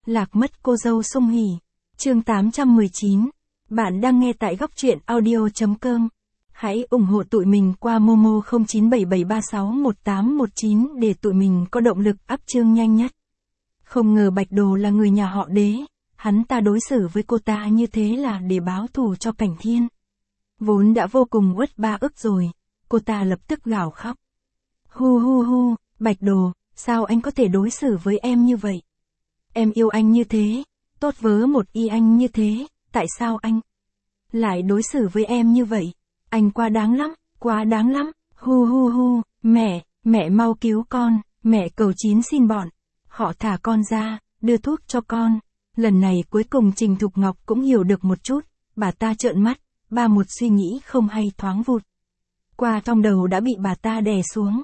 Lạc mất cô dâu Sung Hỉ. Chương 819. Bạn đang nghe tại góc truyện audio.com. Hãy ủng hộ tụi mình qua Momo 0977361819 để tụi mình có động lực up chương nhanh nhất. Không ngờ Bạch Đồ là người nhà họ Đế, hắn ta đối xử với cô ta như thế là để báo thù cho Cảnh Thiên. Vốn đã vô cùng uất ba ức rồi, cô ta lập tức gào khóc. Hu hu hu, Bạch Đồ, sao anh có thể đối xử với em như vậy? Em yêu anh như thế, tốt vớ một y anh như thế, tại sao anh lại đối xử với em như vậy? Anh quá đáng lắm, hu hu hu, mẹ mau cứu con, mẹ cầu xin bọn họ thả con ra, đưa thuốc cho con. Lần này cuối cùng Trình Thục Ngọc cũng hiểu được một chút, bà ta trợn mắt, một suy nghĩ không hay thoáng vụt qua trong đầu đã bị bà ta đè xuống.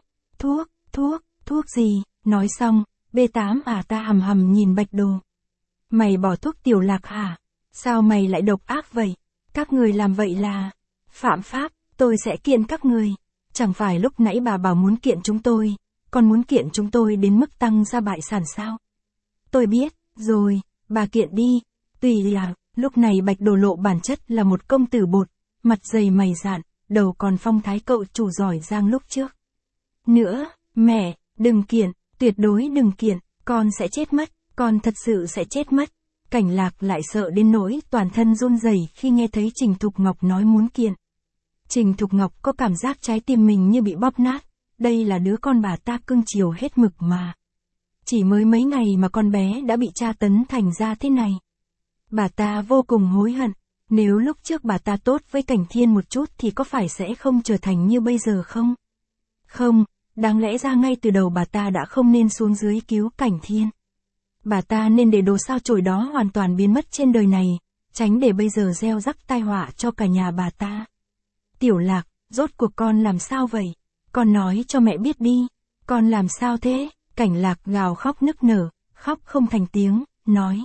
Thuốc gì? Nói xong, B8 ta hầm nhìn Bạch Đồ. Mày bỏ thuốc tiểu lạc hả? Sao mày lại độc ác vậy? Các người làm vậy là phạm pháp, tôi sẽ kiện các người. Chẳng phải lúc nãy bà bảo muốn kiện chúng tôi, còn muốn kiện chúng tôi đến mức tăng ra bại sản sao? Tôi biết, rồi, bà kiện đi. Tùy là, lúc này Bạch Đồ lộ bản chất là một công tử bột, mặt dày mày dạn, đầu còn phong thái cậu chủ giỏi giang lúc trước. Nữa, mẹ, đừng kiện, tuyệt đối đừng kiện, con sẽ chết mất, con thật sự sẽ chết mất. Cảnh Lạc lại sợ đến nỗi toàn thân run rẩy khi nghe thấy Trình Thục Ngọc nói muốn kiện. Trình Thục Ngọc có cảm giác trái tim mình như bị bóp nát, đây là đứa con bà ta cưng chiều hết mực mà. Chỉ mới mấy ngày mà con bé đã bị tra tấn thành ra thế này. Bà ta vô cùng hối hận, nếu lúc trước bà ta tốt với Cảnh Thiên một chút thì có phải sẽ không trở thành như bây giờ không? Không, đáng lẽ ra ngay từ đầu bà ta đã không nên xuống dưới cứu Cảnh Thiên. Bà ta nên để đồ sao chổi đó hoàn toàn biến mất trên đời này, tránh để bây giờ gieo rắc tai họa cho cả nhà bà ta. Tiểu Lạc, rốt cuộc con làm sao vậy? Con nói cho mẹ biết đi, con làm sao thế? Cảnh Lạc gào khóc nức nở, khóc không thành tiếng, nói.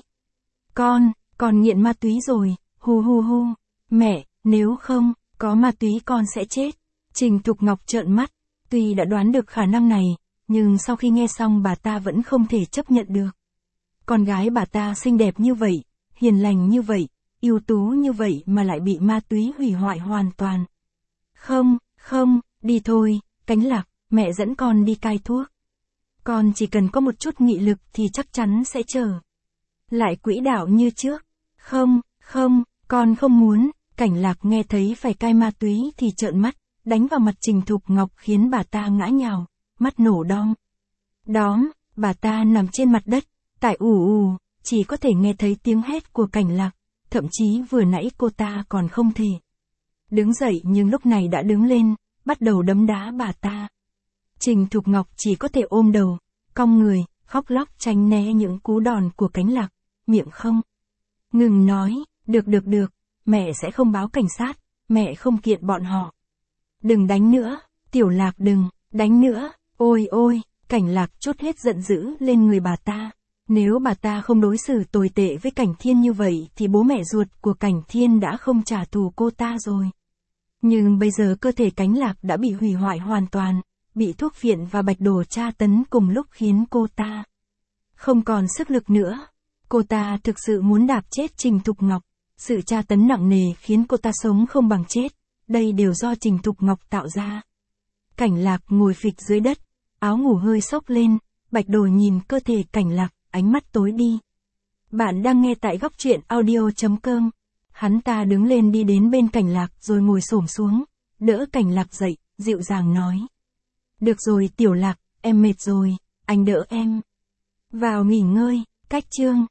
Con nghiện ma túy rồi, hu hu hu, mẹ, nếu không, có ma túy con sẽ chết. Trình Thục Ngọc trợn mắt, tuy đã đoán được khả năng này, nhưng sau khi nghe xong bà ta vẫn không thể chấp nhận được. Con gái bà ta xinh đẹp như vậy, hiền lành như vậy, ưu tú như vậy mà lại bị ma túy hủy hoại hoàn toàn. Không, đi thôi, Cánh Lạc, mẹ dẫn con đi cai thuốc. Con chỉ cần có một chút nghị lực thì chắc chắn sẽ trở lại quỹ đạo như trước. Không, con không muốn. Cảnh Lạc nghe thấy phải cai ma túy thì trợn mắt, đánh vào mặt Trình Thục Ngọc khiến bà ta ngã nhào, mắt nổ đom. Bà ta nằm trên mặt đất, tại ù, chỉ có thể nghe thấy tiếng hét của Cảnh Lạc, thậm chí vừa nãy cô ta còn không thể đứng dậy nhưng lúc này đã đứng lên, bắt đầu đấm đá bà ta. Trình Thục Ngọc chỉ có thể ôm đầu, cong người, khóc lóc tránh né những cú đòn của Cánh Lạc, miệng không ngừng nói, được, mẹ sẽ không báo cảnh sát, mẹ không kiện bọn họ. Đừng đánh nữa, Tiểu Lạc đừng đánh nữa, ôi, Cảnh Lạc trút hết giận dữ lên người bà ta. Nếu bà ta không đối xử tồi tệ với Cảnh Thiên như vậy thì bố mẹ ruột của Cảnh Thiên đã không trả thù cô ta rồi. Nhưng bây giờ cơ thể Cánh Lạc đã bị hủy hoại hoàn toàn, bị thuốc phiện và Bạch Đồ tra tấn cùng lúc khiến cô ta không còn sức lực nữa. Cô ta thực sự muốn đạp chết Trình Thục Ngọc, sự tra tấn nặng nề khiến cô ta sống không bằng chết, đây đều do Trình Thục Ngọc tạo ra. Cảnh Lạc ngồi phịch dưới đất, áo ngủ hơi xốc lên, Bạch Đồ nhìn cơ thể Cảnh Lạc, ánh mắt tối đi. Bạn đang nghe tại góc truyện audio.com. Hắn ta đứng lên đi đến bên Cảnh Lạc rồi ngồi xổm xuống, đỡ Cảnh Lạc dậy, dịu dàng nói. Được rồi Tiểu Lạc, em mệt rồi, anh đỡ em vào nghỉ ngơi. Cách chương